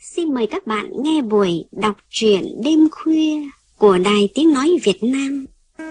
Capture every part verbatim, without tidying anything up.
Xin mời các bạn nghe buổi đọc truyện đêm khuya của Đài Tiếng Nói Việt Nam.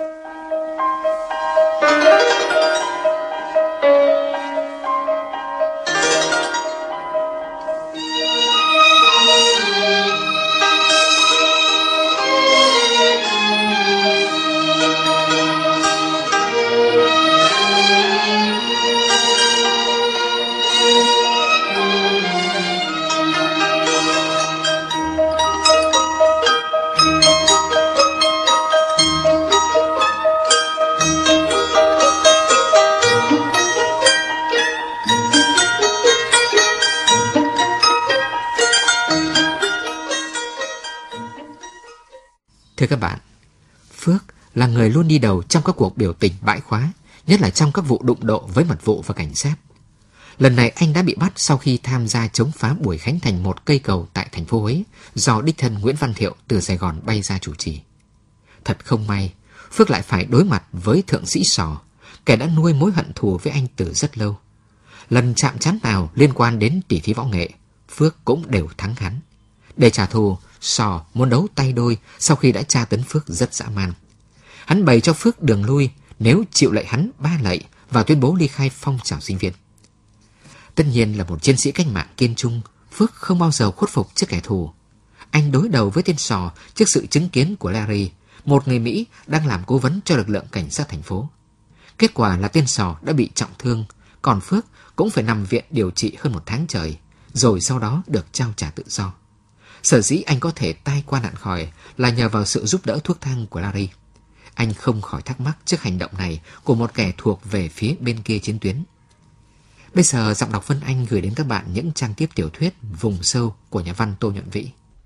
Thưa các bạn, Phước là người luôn đi đầu trong các cuộc biểu tình bãi khóa, nhất là trong các vụ đụng độ với mật vụ và cảnh sát. Lần này anh đã bị bắt sau khi tham gia chống phá buổi khánh thành một cây cầu tại thành phố Huế do đích thân Nguyễn Văn Thiệu từ Sài Gòn bay ra chủ trì. Thật không may, Phước lại phải đối mặt với thượng sĩ Sò, kẻ đã nuôi mối hận thù với anh từ rất lâu. Lần chạm trán nào liên quan đến tỷ thí võ nghệ, Phước cũng đều thắng hắn. Để trả thù, Sò muốn đấu tay đôi sau khi đã tra tấn Phước rất dã man. Hắn bày cho Phước đường lui nếu chịu lạy hắn ba lạy và tuyên bố ly khai phong trào sinh viên. Tất nhiên là một chiến sĩ cách mạng kiên trung, Phước không bao giờ khuất phục trước kẻ thù. Anh đối đầu với tên Sò trước sự chứng kiến của Larry, một người Mỹ đang làm cố vấn cho lực lượng cảnh sát thành phố. Kết quả là tên Sò đã bị trọng thương, còn Phước cũng phải nằm viện điều trị hơn một tháng trời, rồi sau đó được trao trả tự do. Sở dĩ anh có thể tai qua nạn khỏi là nhờ vào sự giúp đỡ thuốc thang của Larry. Anh không khỏi thắc mắc trước hành động này của một kẻ thuộc về phía bên kia chiến tuyến. Bây giờ giọng đọc Vân Anh gửi đến các bạn những trang tiếp tiểu thuyết Vùng Sâu của nhà văn Tô Nhuận Vĩ.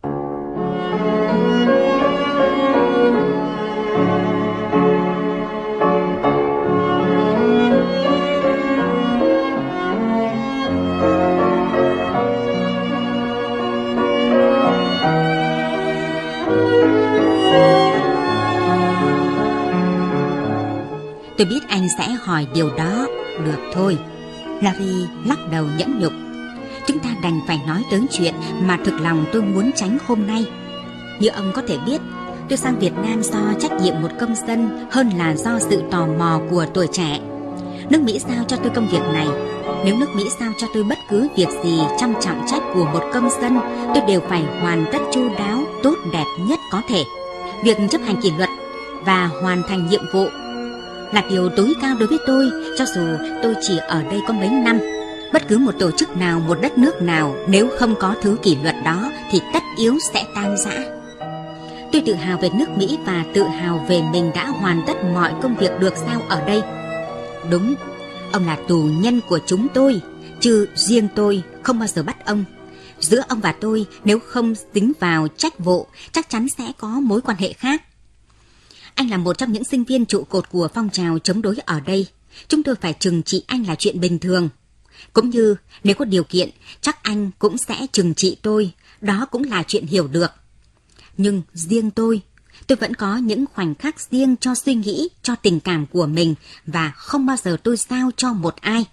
Tôi biết anh sẽ hỏi điều đó. Được thôi. Larry lắc đầu nhẫn nhục. Chúng ta đành phải nói tới chuyện mà thực lòng tôi muốn tránh hôm nay. Như ông có thể biết, tôi sang Việt Nam do trách nhiệm một công dân hơn là do sự tò mò của tuổi trẻ. Nước Mỹ giao cho tôi công việc này. Nếu nước Mỹ giao cho tôi bất cứ việc gì trong trọng trách của một công dân, tôi đều phải hoàn tất chu đáo, tốt đẹp nhất có thể. Việc chấp hành kỷ luật và hoàn thành nhiệm vụ là điều tối cao đối với tôi, cho dù tôi chỉ ở đây có mấy năm. Bất cứ một tổ chức nào, một đất nước nào, nếu không có thứ kỷ luật đó thì tất yếu sẽ tan rã. Tôi tự hào về nước Mỹ và tự hào về mình đã hoàn tất mọi công việc được giao ở đây. Đúng, ông là tù nhân của chúng tôi, chứ riêng tôi không bao giờ bắt ông. Giữa ông và tôi, nếu không tính vào trách vụ, chắc chắn sẽ có mối quan hệ khác. Anh là một trong những sinh viên trụ cột của phong trào chống đối ở đây. Chúng tôi phải trừng trị anh là chuyện bình thường. Cũng như nếu có điều kiện, chắc anh cũng sẽ trừng trị tôi. Đó cũng là chuyện hiểu được. Nhưng riêng tôi, tôi vẫn có những khoảnh khắc riêng cho suy nghĩ, cho tình cảm của mình và không bao giờ tôi giao cho một ai.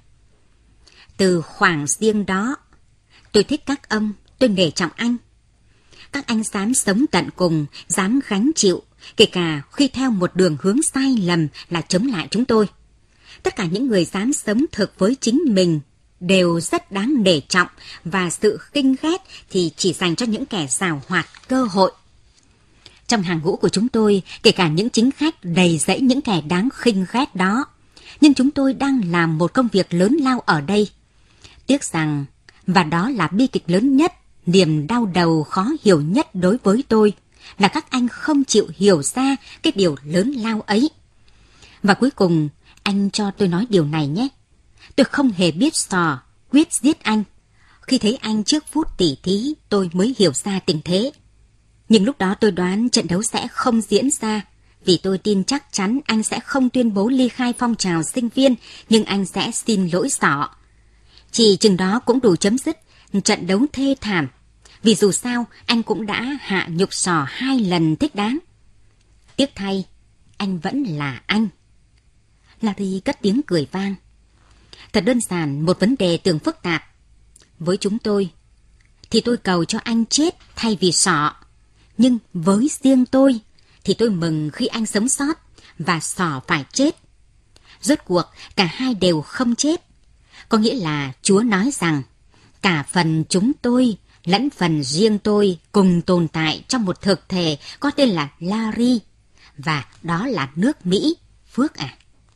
Từ khoảng riêng đó, tôi thích các ông, tôi nể trọng anh. Các anh dám sống tận cùng, dám gánh chịu, kể cả khi theo một đường hướng sai lầm là chống lại chúng tôi. Tất cả những người dám sống thực với chính mình đều rất đáng nể trọng, và sự khinh ghét thì chỉ dành cho những kẻ giàu hoạt cơ hội. Trong hàng ngũ của chúng tôi, kể cả những chính khách đầy rẫy những kẻ đáng khinh ghét đó, nhưng chúng tôi đang làm một công việc lớn lao ở đây. Tiếc rằng, và đó là bi kịch lớn nhất, niềm đau đầu khó hiểu nhất đối với tôi, là các anh không chịu hiểu ra cái điều lớn lao ấy. Và cuối cùng, anh cho tôi nói điều này nhé. Tôi không hề biết Sò quyết giết anh. Khi thấy anh trước phút tỉ thí, tôi mới hiểu ra tình thế. Nhưng lúc đó tôi đoán trận đấu sẽ không diễn ra, vì tôi tin chắc chắn anh sẽ không tuyên bố ly khai phong trào sinh viên, nhưng anh sẽ xin lỗi Sò. Chỉ chừng đó cũng đủ chấm dứt trận đấu thê thảm, vì dù sao anh cũng đã hạ nhục Sò hai lần thích đáng. Tiếc thay, anh vẫn là anh. Larry cất tiếng cười vang. Thật đơn giản, một vấn đề tưởng phức tạp. Với chúng tôi, thì tôi cầu cho anh chết thay vì Sỏ. Nhưng với riêng tôi thì tôi mừng khi anh sống sót và Sỏ phải chết. Rốt cuộc cả hai đều không chết. Có nghĩa là Chúa nói rằng cả phần chúng tôi lẫn phần riêng tôi cùng tồn tại trong một thực thể có tên là Larry, và đó là nước Mỹ, Phước à.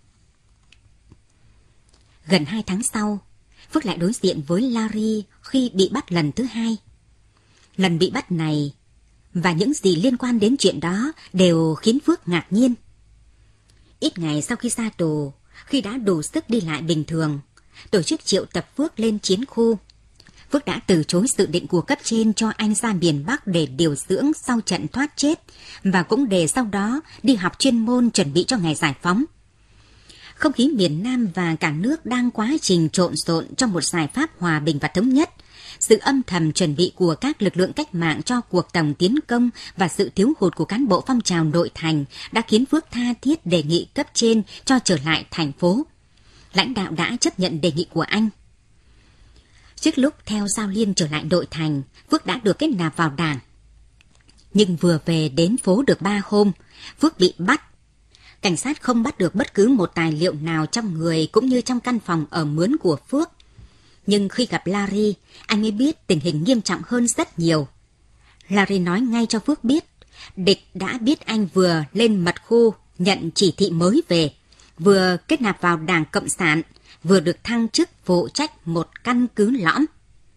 Gần hai tháng sau, Phước lại đối diện với Larry khi bị bắt lần thứ hai. Lần bị bắt này và những gì liên quan đến chuyện đó đều khiến Phước ngạc nhiên. Ít ngày sau khi ra tù, khi đã đủ sức đi lại bình thường, tổ chức triệu tập Phước lên chiến khu. Phước đã từ chối sự định của cấp trên cho anh ra miền Bắc để điều dưỡng sau trận thoát chết, và cũng để sau đó đi học chuyên môn chuẩn bị cho ngày giải phóng. Không khí miền Nam và cả nước đang quá trình trộn rộn trong một giải pháp hòa bình và thống nhất. Sự âm thầm chuẩn bị của các lực lượng cách mạng cho cuộc tổng tiến công và sự thiếu hụt của cán bộ phong trào nội thành đã khiến Phước tha thiết đề nghị cấp trên cho trở lại thành phố. Lãnh đạo đã chấp nhận đề nghị của anh. Trước lúc theo Giao Liên trở lại nội thành, Phước đã được kết nạp vào đảng. Nhưng vừa về đến phố được ba hôm, Phước bị bắt. Cảnh sát không bắt được bất cứ một tài liệu nào trong người cũng như trong căn phòng ở mướn của Phước. Nhưng khi gặp Larry, anh mới biết tình hình nghiêm trọng hơn rất nhiều. Larry nói ngay cho Phước biết, địch đã biết anh vừa lên mật khu nhận chỉ thị mới về, vừa kết nạp vào Đảng Cộng sản, vừa được thăng chức phụ trách một căn cứ lõm.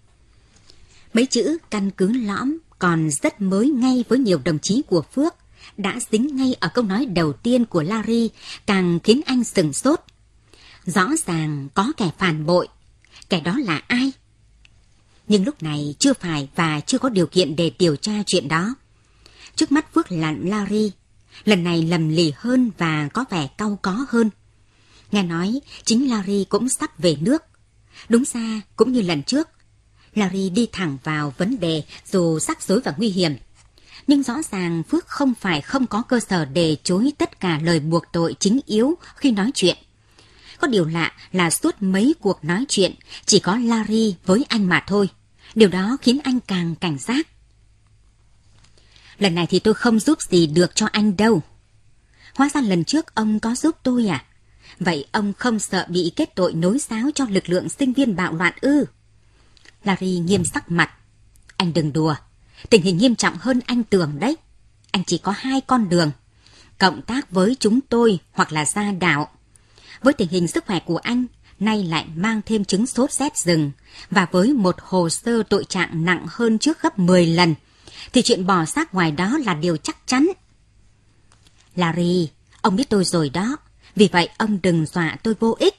Mấy chữ căn cứ lõm còn rất mới ngay với nhiều đồng chí của Phước, đã dính ngay ở câu nói đầu tiên của Larry, càng khiến anh sửng sốt. Rõ ràng có kẻ phản bội, kẻ đó là ai? Nhưng lúc này chưa phải và chưa có điều kiện để điều tra chuyện đó. Trước mắt Phước là Larry, lần này lầm lì hơn và có vẻ cau có hơn. Nghe nói chính Larry cũng sắp về nước. Đúng ra cũng như lần trước, Larry đi thẳng vào vấn đề dù rắc rối và nguy hiểm. Nhưng rõ ràng Phước không phải không có cơ sở để chối tất cả lời buộc tội chính yếu khi nói chuyện. Có điều lạ là suốt mấy cuộc nói chuyện chỉ có Larry với anh mà thôi. Điều đó khiến anh càng cảnh giác. Lần này thì tôi không giúp gì được cho anh đâu. Hóa ra lần trước ông có giúp tôi à? Vậy ông không sợ bị kết tội nối xáo cho lực lượng sinh viên bạo loạn ư? Larry nghiêm sắc mặt. Anh đừng đùa. Tình hình nghiêm trọng hơn anh tưởng đấy. Anh chỉ có hai con đường. Cộng tác với chúng tôi hoặc là ra đảo. Với tình hình sức khỏe của anh, nay lại mang thêm chứng sốt rét rừng, và với một hồ sơ tội trạng nặng hơn trước gấp mười lần, thì chuyện bỏ xác ngoài đó là điều chắc chắn. Larry, ông biết tôi rồi đó, vì vậy ông đừng dọa tôi vô ích.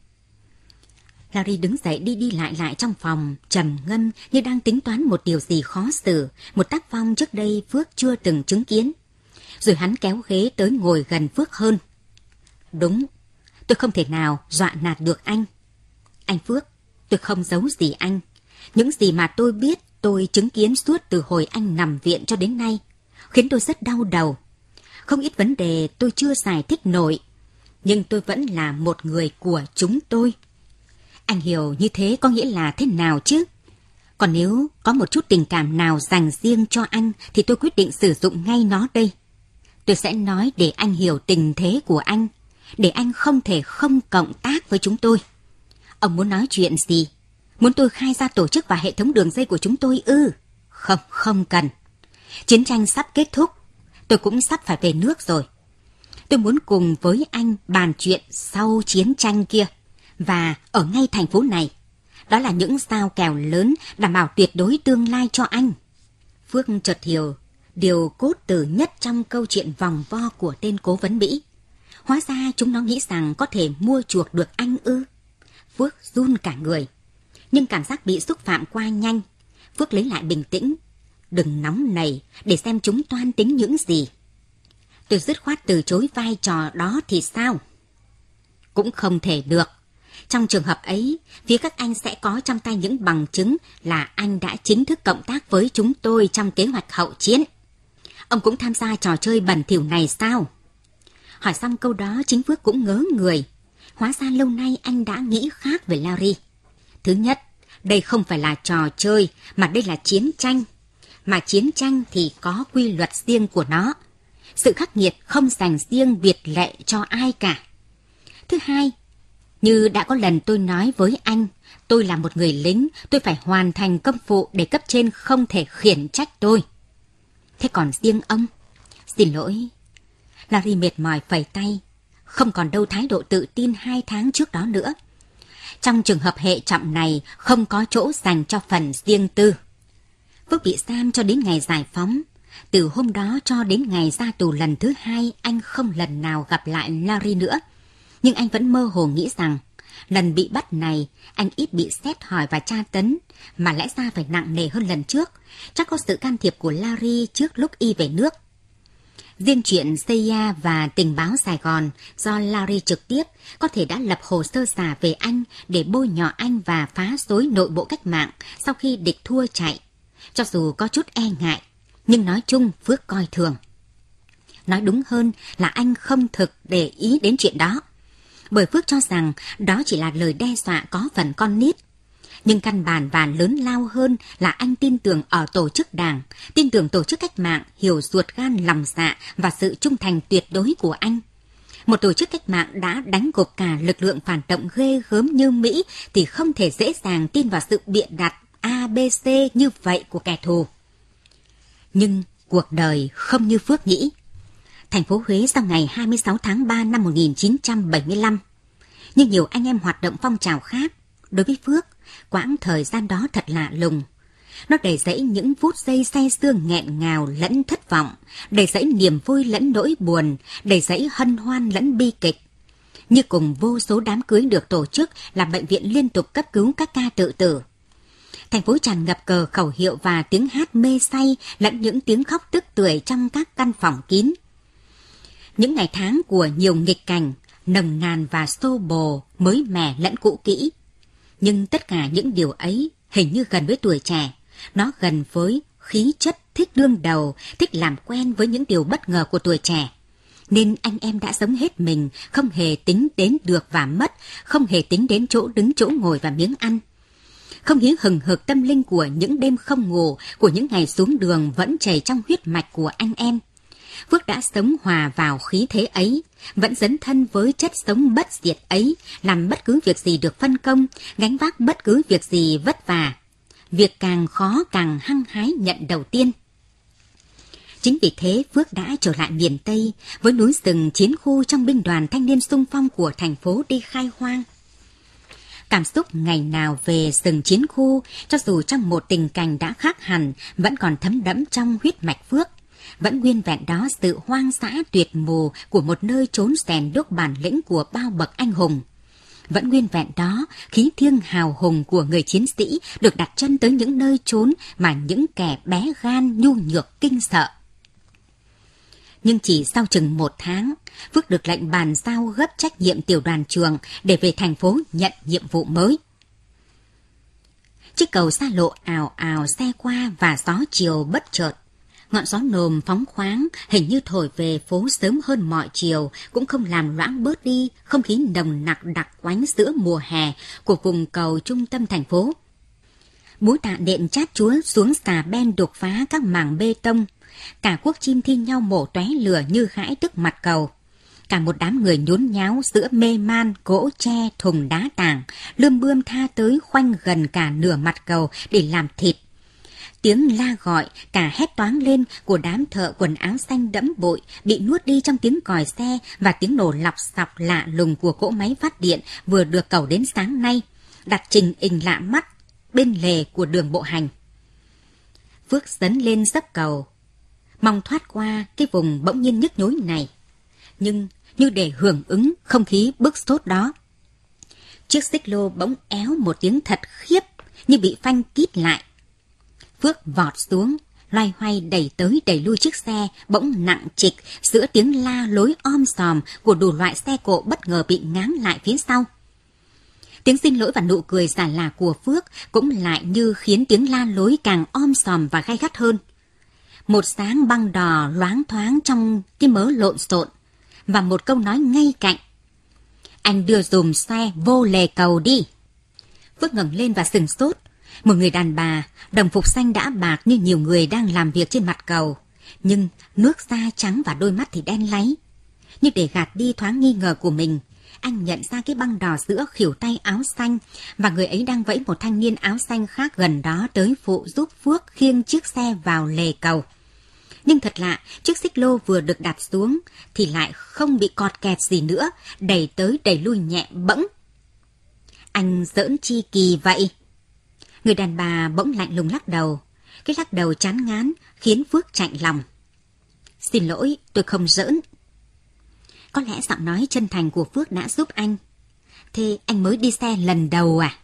Larry đứng dậy đi đi lại lại trong phòng, trầm ngâm như đang tính toán một điều gì khó xử, một tác phong trước đây Phước chưa từng chứng kiến. Rồi hắn kéo ghế tới ngồi gần Phước hơn. Đúng, tôi không thể nào dọa nạt được anh. Anh Phước, tôi không giấu gì anh. Những gì mà tôi biết, tôi chứng kiến suốt từ hồi anh nằm viện cho đến nay, khiến tôi rất đau đầu. Không ít vấn đề tôi chưa giải thích nổi, nhưng tôi vẫn là một người của chúng tôi. Anh hiểu như thế có nghĩa là thế nào chứ? Còn nếu có một chút tình cảm nào dành riêng cho anh thì tôi quyết định sử dụng ngay nó đây. Tôi sẽ nói để anh hiểu tình thế của anh, để anh không thể không cộng tác với chúng tôi. Ông muốn nói chuyện gì? Muốn tôi khai ra tổ chức và hệ thống đường dây của chúng tôi ư? Không, không cần. Chiến tranh sắp kết thúc, tôi cũng sắp phải về nước rồi. Tôi muốn cùng với anh bàn chuyện sau chiến tranh kia, và ở ngay thành phố này. Đó là những giao kèo lớn đảm bảo tuyệt đối tương lai cho anh. Phước chợt hiểu điều cốt tử nhất trong câu chuyện vòng vo của tên cố vấn Mỹ. Hóa ra chúng nó nghĩ rằng có thể mua chuộc được anh ư. Phước run cả người. Nhưng cảm giác bị xúc phạm qua nhanh. Phước lấy lại bình tĩnh. Đừng nóng nảy để xem chúng toan tính những gì. Tôi dứt khoát từ chối vai trò đó thì sao? Cũng không thể được. Trong trường hợp ấy, phía các anh sẽ có trong tay những bằng chứng là anh đã chính thức cộng tác với chúng tôi trong kế hoạch hậu chiến. Ông cũng tham gia trò chơi bẩn thỉu này sao? Hỏi xong câu đó, chính Phước cũng ngớ người. Hóa ra lâu nay anh đã nghĩ khác về Larry. Thứ nhất, Đây không phải là trò chơi, mà đây là chiến tranh. Mà chiến tranh thì có quy luật riêng của nó. Sự khắc nghiệt không dành riêng biệt lệ cho ai cả. Thứ hai, như đã có lần tôi nói với anh, tôi là một người lính, tôi phải hoàn thành công vụ để cấp trên không thể khiển trách tôi. Thế còn riêng ông? Xin lỗi. Larry mệt mỏi phẩy tay, không còn đâu thái độ tự tin hai tháng trước đó nữa. Trong trường hợp hệ trọng này, không có chỗ dành cho phần riêng tư. Phước bị giam cho đến ngày giải phóng. Từ hôm đó cho đến ngày ra tù lần thứ hai, anh không lần nào gặp lại Larry nữa. Nhưng anh vẫn mơ hồ nghĩ rằng, lần bị bắt này, anh ít bị xét hỏi và tra tấn, mà lẽ ra phải nặng nề hơn lần trước. Chắc có sự can thiệp của Larry trước lúc y về nước. Riêng chuyện xê i a và tình báo Sài Gòn do Larry trực tiếp có thể đã lập hồ sơ giả về anh để bôi nhọ anh và phá rối nội bộ cách mạng sau khi địch thua chạy. Cho dù có chút e ngại, nhưng nói chung Phước coi thường. Nói đúng hơn là anh không thực để ý đến chuyện đó. Bởi Phước cho rằng đó chỉ là lời đe dọa có phần con nít. Nhưng căn bản và lớn lao hơn là anh tin tưởng ở tổ chức đảng, tin tưởng tổ chức cách mạng hiểu ruột gan lòng dạ và sự trung thành tuyệt đối của anh. Một tổ chức cách mạng đã đánh gục cả lực lượng phản động ghê gớm như Mỹ thì không thể dễ dàng tin vào sự bịa đặt a bê xê như vậy của kẻ thù. Nhưng cuộc đời không như Phước nghĩ. Thành phố Huế sau ngày hai mươi sáu tháng ba năm một nghìn chín trăm bảy mươi lăm. Như nhiều anh em hoạt động phong trào khác, đối với Phước, quãng thời gian đó thật lạ lùng. Nó đầy dẫy những phút giây say sưa nghẹn ngào lẫn thất vọng, đầy dẫy niềm vui lẫn nỗi buồn, đầy dẫy hân hoan lẫn bi kịch. Như cùng vô số đám cưới được tổ chức là bệnh viện liên tục cấp cứu các ca tự tử. Thành phố tràn ngập cờ khẩu hiệu và tiếng hát mê say lẫn những tiếng khóc tức tưởi trong các căn phòng kín. Những ngày tháng của nhiều nghịch cảnh, nồng nàn và xô bồ, mới mẻ lẫn cũ kỹ. Nhưng tất cả những điều ấy hình như gần với tuổi trẻ. Nó gần với khí chất thích đương đầu, thích làm quen với những điều bất ngờ của tuổi trẻ. Nên anh em đã sống hết mình, không hề tính đến được và mất, không hề tính đến chỗ đứng chỗ ngồi và miếng ăn. Không khí hừng hực tâm linh của những đêm không ngủ, của những ngày xuống đường vẫn chảy trong huyết mạch của anh em. Phước đã sống hòa vào khí thế ấy, vẫn dấn thân với chất sống bất diệt ấy, làm bất cứ việc gì được phân công, gánh vác bất cứ việc gì vất vả. Việc càng khó càng hăng hái nhận đầu tiên. Chính vì thế Phước đã trở lại miền Tây với núi rừng chiến khu trong binh đoàn thanh niên xung phong của thành phố đi khai hoang. Cảm xúc ngày nào về rừng chiến khu, cho dù trong một tình cảnh đã khác hẳn, vẫn còn thấm đẫm trong huyết mạch Phước. Vẫn nguyên vẹn đó sự hoang dã tuyệt mù của một nơi trốn rèn đúc bản lĩnh của bao bậc anh hùng. Vẫn nguyên vẹn đó khí thiêng hào hùng của người chiến sĩ được đặt chân tới những nơi trốn mà những kẻ bé gan nhu nhược kinh sợ. Nhưng chỉ sau chừng một tháng, Phước được lệnh bàn giao gấp trách nhiệm tiểu đoàn trường để về thành phố nhận nhiệm vụ mới. Chiếc cầu xa lộ ào ào xe qua và gió chiều bất chợt. Ngọn gió nồm phóng khoáng hình như thổi về phố sớm hơn mọi chiều, cũng không làm loãng bớt đi không khí nồng nặc đặc quánh giữa mùa hè của vùng cầu trung tâm thành phố. Búa tạ nện chát chúa xuống xà ben đục phá các mảng bê tông. Cả quốc chim thi nhau mổ tóe lửa như gãi tức mặt cầu. Cả một đám người nhốn nháo giữa mê man, gỗ tre, thùng đá tảng, lươm bươm tha tới khoanh gần cả nửa mặt cầu để làm thịt. Tiếng la gọi, cả hét toáng lên của đám thợ quần áo xanh đẫm bụi bị nuốt đi trong tiếng còi xe và tiếng nổ lọc xọc lạ lùng của cỗ máy phát điện vừa được cẩu đến sáng nay, đặt trình hình lạ mắt bên lề của đường bộ hành. Phước dấn lên dấp cầu, mong thoát qua cái vùng bỗng nhiên nhức nhối này. Nhưng như để hưởng ứng không khí bức sốt đó, chiếc xích lô bỗng éo một tiếng thật khiếp như bị phanh kít lại. Phước vọt xuống, loay hoay đẩy tới đẩy lui chiếc xe bỗng nặng trịch giữa tiếng la lối om sòm của đủ loại xe cộ bất ngờ bị ngáng lại phía sau. Tiếng xin lỗi và nụ cười giả lả của Phước cũng lại như khiến tiếng la lối càng om sòm và gay gắt hơn. Một sáng băng đỏ loáng thoáng trong cái mớ lộn xộn và một câu nói ngay cạnh: "Anh đưa dùm xe vô lề cầu đi." Phước ngẩng lên và sừng sốt. Một người đàn bà, đồng phục xanh đã bạc như nhiều người đang làm việc trên mặt cầu, nhưng nước da trắng và đôi mắt thì đen láy. Nhưng để gạt đi thoáng nghi ngờ của mình, anh nhận ra cái băng đỏ giữa khuỷu tay áo xanh và người ấy đang vẫy một thanh niên áo xanh khác gần đó tới phụ giúp Phước khiêng chiếc xe vào lề cầu. Nhưng thật lạ, chiếc xích lô vừa được đặt xuống thì lại không bị cọt kẹt gì nữa, đẩy tới đẩy lui nhẹ bẫng. Anh giỡn chi kỳ vậy? Người đàn bà bỗng lạnh lùng lắc đầu. Cái lắc đầu chán ngán khiến Phước chạnh lòng. Xin lỗi, tôi không giỡn. Có lẽ giọng nói chân thành của Phước đã giúp anh. Thế anh mới đi xe lần đầu à?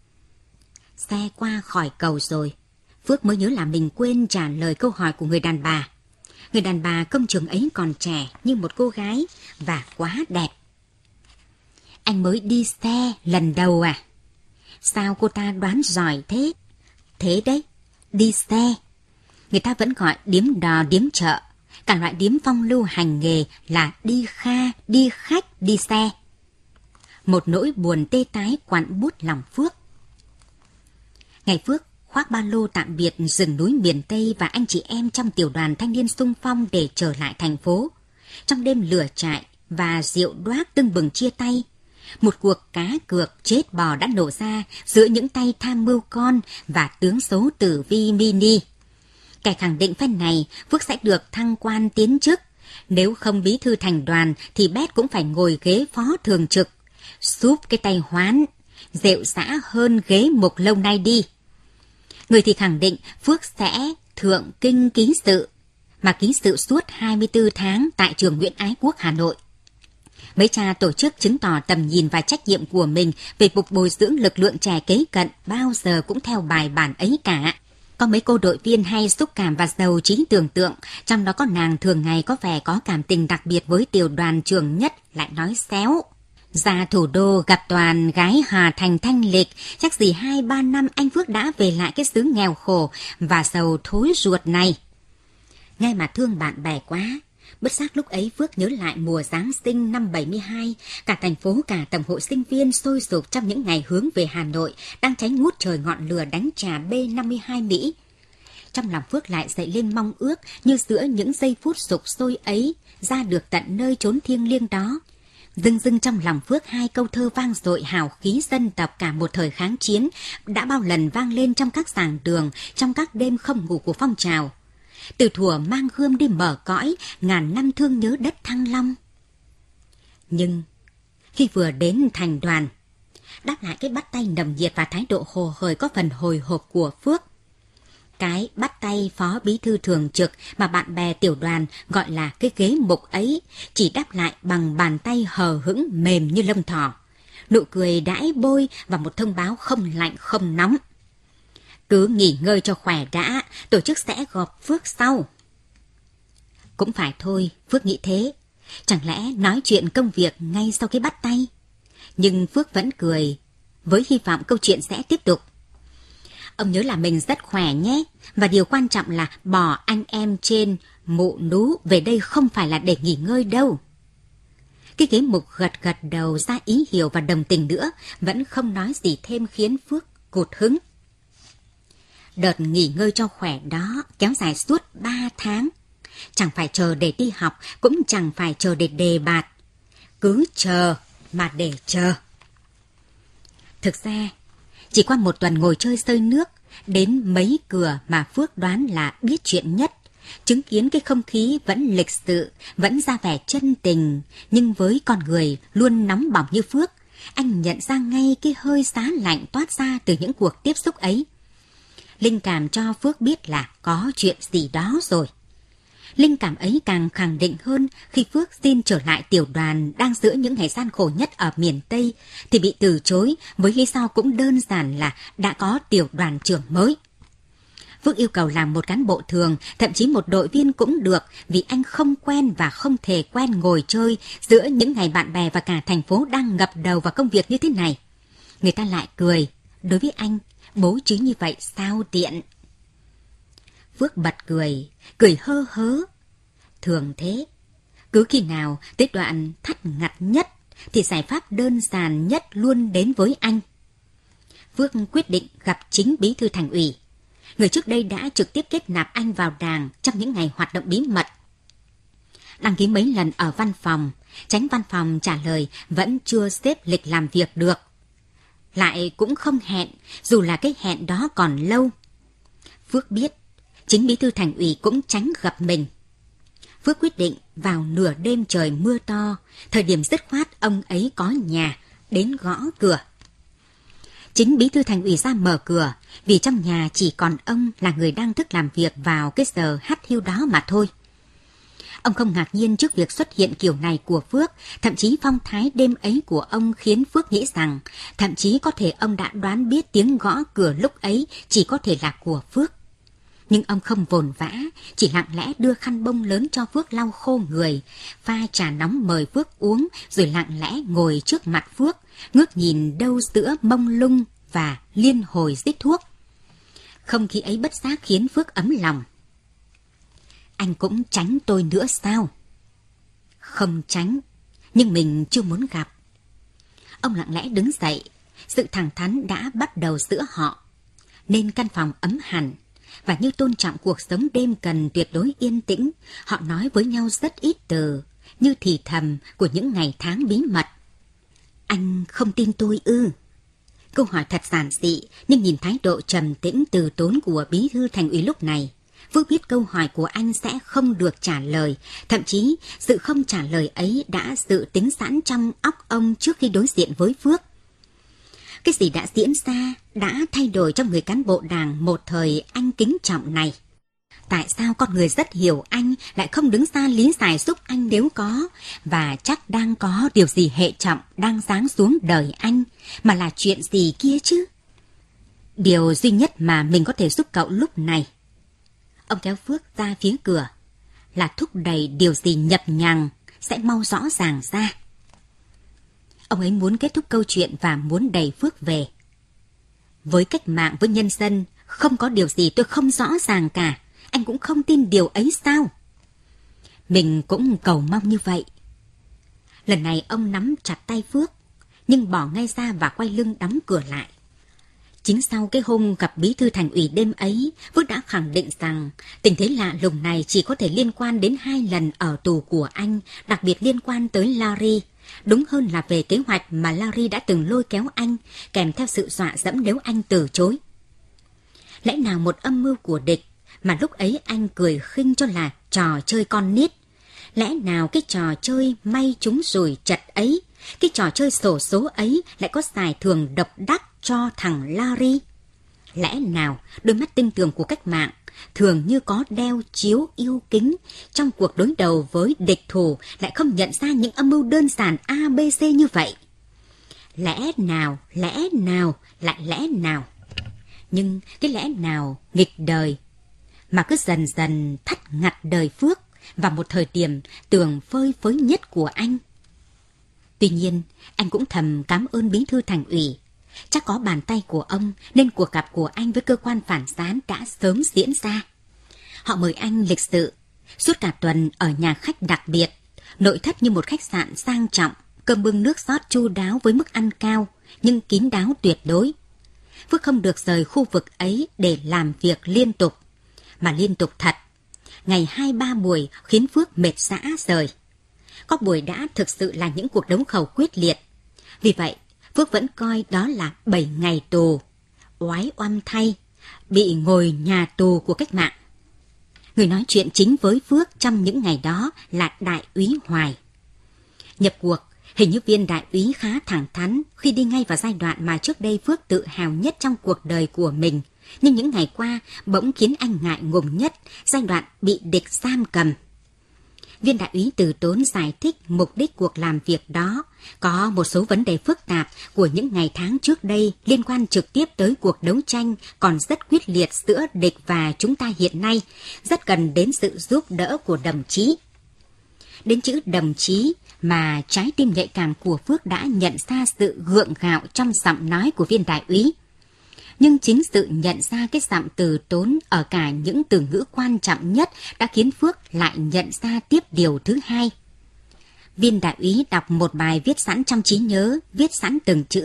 Xe qua khỏi cầu rồi, Phước mới nhớ là mình quên trả lời câu hỏi của người đàn bà. Người đàn bà công trường ấy còn trẻ như một cô gái và quá đẹp. Anh mới đi xe lần đầu à? Sao cô ta đoán giỏi thế? Thế đấy, đi xe. Người ta vẫn gọi điếm đò, điếm chợ. Cả loại điếm phong lưu hành nghề là đi kha, đi khách, đi xe. Một nỗi buồn tê tái quặn bút lòng Phước. Ngày Phước khoác ba lô tạm biệt rừng núi miền Tây và anh chị em trong tiểu đoàn thanh niên xung phong để trở lại thành phố. Trong đêm lửa trại và rượu đoác tưng bừng chia tay, một cuộc cá cược chết bò đã nổ ra giữa những tay tham mưu con và tướng số tử vi mini. Kẻ khẳng định phen này Phước sẽ được thăng quan tiến chức. Nếu không bí thư thành đoàn thì Bét cũng phải ngồi ghế phó thường trực. Súp cái tay hoán, rệu rã hơn ghế mục lâu nay đi. Người thì khẳng định Phước sẽ thượng kinh ký sự, mà ký sự suốt hai mươi tư tháng tại trường Nguyễn Ái Quốc, Hà Nội. Mấy cha tổ chức chứng tỏ tầm nhìn và trách nhiệm của mình về cuộc bồi dưỡng lực lượng trẻ kế cận bao giờ cũng theo bài bản ấy cả. Có mấy cô đội viên hay xúc cảm và giàu trí tưởng tượng, trong đó có nàng thường ngày có vẻ có cảm tình đặc biệt với tiểu đoàn trưởng Nhất lại nói xéo. Ra thủ đô gặp toàn gái Hà Thành thanh lịch, chắc gì hai ba năm anh Phước đã về lại cái xứ nghèo khổ và giàu thối ruột này. Nghe mà thương bạn bè quá. Bất giác lúc ấy Phước nhớ lại mùa Giáng sinh năm bảy mươi hai, cả thành phố, cả tổng hội sinh viên sôi sục trong những ngày hướng về Hà Nội, đang cháy ngút trời ngọn lửa đánh trà B năm mươi hai Mỹ. Trong lòng Phước lại dậy lên mong ước như giữa những giây phút sục sôi ấy, ra được tận nơi chốn thiêng liêng đó. Dưng dưng trong lòng Phước hai câu thơ vang dội hào khí dân tộc cả một thời kháng chiến, đã bao lần vang lên trong các giảng đường, trong các đêm không ngủ của phong trào. Từ thuở mang gươm đi mở cõi, ngàn năm thương nhớ đất Thăng Long. Nhưng khi vừa đến thành đoàn, đáp lại cái bắt tay nồng nhiệt và thái độ hồ hởi có phần hồi hộp của Phước. Cái bắt tay phó bí thư thường trực mà bạn bè tiểu đoàn gọi là cái ghế mục ấy chỉ đáp lại bằng bàn tay hờ hững mềm như lông thỏ, nụ cười đãi bôi và một thông báo không lạnh không nóng. Cứ nghỉ ngơi cho khỏe đã, tổ chức sẽ gọp Phước sau. Cũng phải thôi, Phước nghĩ thế. Chẳng lẽ nói chuyện công việc ngay sau cái bắt tay? Nhưng Phước vẫn cười, với hy vọng câu chuyện sẽ tiếp tục. Ông nhớ là mình rất khỏe nhé, và điều quan trọng là bỏ anh em trên mụ nú về đây không phải là để nghỉ ngơi đâu. Cái ghế mục gật gật đầu ra ý hiểu và đồng tình nữa, vẫn không nói gì thêm khiến Phước cụt hứng. Đợt nghỉ ngơi cho khỏe đó kéo dài suốt ba tháng. Chẳng phải chờ để đi học, cũng chẳng phải chờ để đề bạt. Cứ chờ mà để chờ. Thực ra, chỉ qua một tuần ngồi chơi sơi nước, đến mấy cửa mà Phước đoán là biết chuyện nhất, chứng kiến cái không khí vẫn lịch sự, vẫn ra vẻ chân tình, nhưng với con người luôn nóng bỏng như Phước, anh nhận ra ngay cái hơi giá lạnh toát ra từ những cuộc tiếp xúc ấy. Linh cảm cho Phước biết là có chuyện gì đó rồi. Linh cảm ấy càng khẳng định hơn khi Phước xin trở lại tiểu đoàn đang giữa những ngày gian khổ nhất ở miền Tây thì bị từ chối với lý do cũng đơn giản là đã có tiểu đoàn trưởng mới. Phước yêu cầu làm một cán bộ thường, thậm chí một đội viên cũng được vì anh không quen và không thể quen ngồi chơi giữa những ngày bạn bè và cả thành phố đang ngập đầu vào công việc như thế này. Người ta lại cười, đối với anh, bố trí như vậy sao tiện. Phước bật cười, cười hơ hớ. Thường thế, cứ khi nào tới đoạn thắt ngặt nhất thì giải pháp đơn giản nhất luôn đến với anh. Phước quyết định gặp chính bí thư thành ủy, người trước đây đã trực tiếp kết nạp anh vào Đảng trong những ngày hoạt động bí mật. Đăng ký mấy lần ở văn phòng, chánh văn phòng trả lời vẫn chưa xếp lịch làm việc được. Lại cũng không hẹn, dù là cái hẹn đó còn lâu. Phước biết, chính bí thư thành ủy cũng tránh gặp mình. Phước quyết định vào nửa đêm trời mưa to, thời điểm dứt khoát ông ấy có nhà, đến gõ cửa. Chính bí thư thành ủy ra mở cửa, vì trong nhà chỉ còn ông là người đang thức làm việc vào cái giờ hắt hiu đó mà thôi. Ông không ngạc nhiên trước việc xuất hiện kiểu này của Phước, thậm chí phong thái đêm ấy của ông khiến Phước nghĩ rằng, thậm chí có thể ông đã đoán biết tiếng gõ cửa lúc ấy chỉ có thể là của Phước. Nhưng ông không vồn vã, chỉ lặng lẽ đưa khăn bông lớn cho Phước lau khô người, pha trà nóng mời Phước uống, rồi lặng lẽ ngồi trước mặt Phước, ngước nhìn đâu giữa mông lung và liên hồi rít thuốc. Không khí ấy bất giác khiến Phước ấm lòng. Anh cũng tránh tôi nữa sao? Không tránh, nhưng mình chưa muốn gặp. Ông lặng lẽ đứng dậy, sự thẳng thắn đã bắt đầu giữa họ, nên căn phòng ấm hẳn. Và như tôn trọng cuộc sống đêm cần tuyệt đối yên tĩnh, họ nói với nhau rất ít từ, như thì thầm của những ngày tháng bí mật. Anh không tin tôi ư? Câu hỏi thật giản dị, nhưng nhìn thái độ trầm tĩnh từ tốn của bí thư thành ủy lúc này, Phước biết câu hỏi của anh sẽ không được trả lời, thậm chí sự không trả lời ấy đã dự tính sẵn trong óc ông trước khi đối diện với Phước. Cái gì đã diễn ra, đã thay đổi trong người cán bộ Đảng một thời anh kính trọng này. Tại sao con người rất hiểu anh lại không đứng ra lý giải giúp anh nếu có, và chắc đang có điều gì hệ trọng đang giáng xuống đời anh, mà là chuyện gì kia chứ? Điều duy nhất mà mình có thể giúp cậu lúc này. Ông kéo Phước ra phía cửa, là thúc đẩy điều gì nhập nhằng sẽ mau rõ ràng ra. Ông ấy muốn kết thúc câu chuyện và muốn đẩy Phước về. Với cách mạng, với nhân dân, không có điều gì tôi không rõ ràng cả. Anh cũng không tin điều ấy sao? Mình cũng cầu mong như vậy. Lần này ông nắm chặt tay Phước, nhưng bỏ ngay ra và quay lưng đóng cửa lại. Chính sau cái hôm gặp bí thư thành ủy đêm ấy, Phước đã khẳng định rằng tình thế lạ lùng này chỉ có thể liên quan đến hai lần ở tù của anh, đặc biệt liên quan tới Larry. Đúng hơn là về kế hoạch mà Larry đã từng lôi kéo anh, kèm theo sự dọa dẫm nếu anh từ chối. Lẽ nào một âm mưu của địch mà lúc ấy anh cười khinh cho là trò chơi con nít? Lẽ nào cái trò chơi may trúng rủi chật ấy, cái trò chơi xổ số ấy lại có giải thưởng độc đắc cho thằng Larry? Lẽ nào đôi mắt tinh tường của cách mạng, thường như có đeo chiếu yêu kính, trong cuộc đối đầu với địch thủ lại không nhận ra những âm mưu đơn giản A B C như vậy? Lẽ nào, lẽ nào, lại lẽ nào? Nhưng cái lẽ nào nghịch đời mà cứ dần dần thắt ngặt đời Phước vào một thời điểm tường phơi phới nhất của anh. Tuy nhiên, anh cũng thầm cảm ơn bí thư thành ủy. Chắc có bàn tay của ông nên cuộc gặp của anh với cơ quan phản gián đã sớm diễn ra. Họ mời anh lịch sự, suốt cả tuần ở nhà khách đặc biệt, nội thất như một khách sạn sang trọng, cơm bưng nước rót chu đáo với mức ăn cao, nhưng kín đáo tuyệt đối. Phước không được rời khu vực ấy để làm việc liên tục, mà liên tục thật. Ngày hai ba buổi khiến Phước mệt rã rời. Có buổi đã thực sự là những cuộc đấu khẩu quyết liệt. Vì vậy, Phước vẫn coi đó là bảy ngày tù. Oái oăm thay, bị ngồi nhà tù của cách mạng. Người nói chuyện chính với Phước trong những ngày đó là đại úy Hoài. Nhập cuộc, hình như viên đại úy khá thẳng thắn khi đi ngay vào giai đoạn mà trước đây Phước tự hào nhất trong cuộc đời của mình. Nhưng những ngày qua bỗng khiến anh ngại ngùng nhất, giai đoạn bị địch giam cầm. Viên đại úy từ tốn giải thích mục đích cuộc làm việc đó. Có một số vấn đề phức tạp của những ngày tháng trước đây liên quan trực tiếp tới cuộc đấu tranh còn rất quyết liệt giữa địch và chúng ta hiện nay, rất cần đến sự giúp đỡ của đồng chí. Đến chữ đồng chí mà trái tim nhạy cảm của Phước đã nhận ra sự gượng gạo trong giọng nói của viên đại úy. Nhưng chính sự nhận ra cái giọng từ tốn ở cả những từ ngữ quan trọng nhất đã khiến Phước lại nhận ra tiếp điều thứ hai. Viên đại úy đọc một bài viết sẵn trong trí nhớ, viết sẵn từng chữ.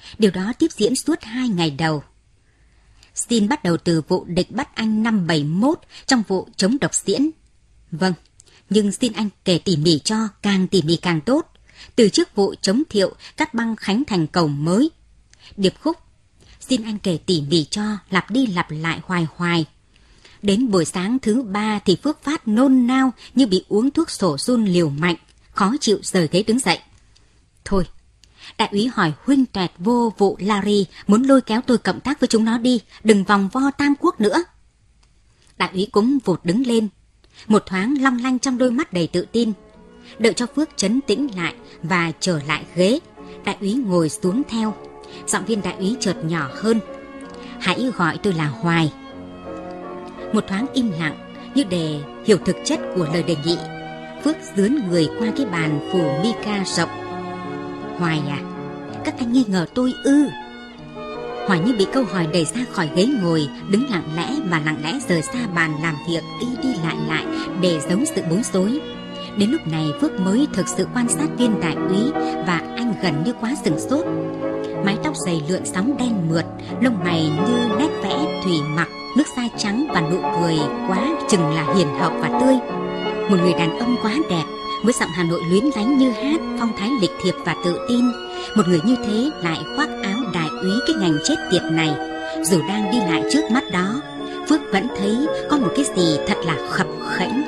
Điều đó tiếp diễn suốt hai ngày đầu. Xin bắt đầu từ vụ địch bắt anh năm bảy mốt trong vụ chống độc diễn. Vâng, nhưng xin anh kể tỉ mỉ cho, càng tỉ mỉ càng tốt. Từ trước vụ chống Thiệu, cắt băng khánh thành cầu mới. Điệp khúc, xin anh kể tỉ mỉ cho, lặp đi lặp lại hoài hoài. Đến buổi sáng thứ ba thì Phước phát nôn nao như bị uống thuốc sổ run liều mạnh, khó chịu rời ghế đứng dậy. Thôi, đại úy hỏi huynh toẹt vô vụ Larry, muốn lôi kéo tôi cộng tác với chúng nó đi, đừng vòng vo Tam Quốc nữa. Đại úy cũng vụt đứng lên, một thoáng long lanh trong đôi mắt đầy tự tin. Đợi cho Phước trấn tĩnh lại và trở lại ghế, đại úy ngồi xuống theo. Giọng viên đại úy chợt nhỏ hơn. Hãy gọi tôi là Hoài. Một thoáng im lặng, như để hiểu thực chất của lời đề nghị, Phước dướn người qua cái bàn phủ mica rộng. Hoài à, các anh nghi ngờ tôi ư? Hoài như bị câu hỏi đẩy ra khỏi ghế ngồi, đứng lặng lẽ mà lặng lẽ rời xa bàn làm việc, đi đi lại lại để giấu sự bối rối. Đến lúc này Phước mới thực sự quan sát viên đại úy, và anh gần như quá sửng sốt. Mái tóc dày lượn sóng đen mượt, lông mày như nét vẽ thủy mặc, nước da trắng và nụ cười quá chừng là hiền hậu và tươi. Một người đàn ông quá đẹp, với giọng Hà Nội luyến lánh như hát, phong thái lịch thiệp và tự tin. Một người như thế lại khoác áo đại úy cái ngành chết tiệt này. Dù đang đi lại trước mắt đó, Phước vẫn thấy có một cái gì thật là khập khẽnh.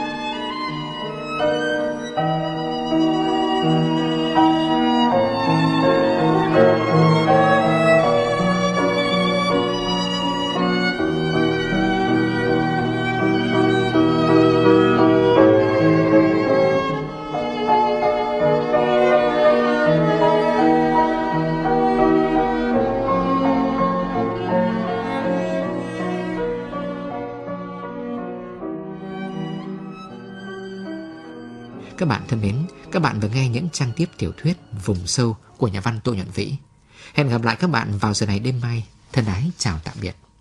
Các bạn thân mến, các bạn vừa nghe những trang tiếp tiểu thuyết Vùng Sâu của nhà văn Tô Nhuận Vĩ. Hẹn gặp lại các bạn vào giờ này đêm mai. Thân ái chào tạm biệt.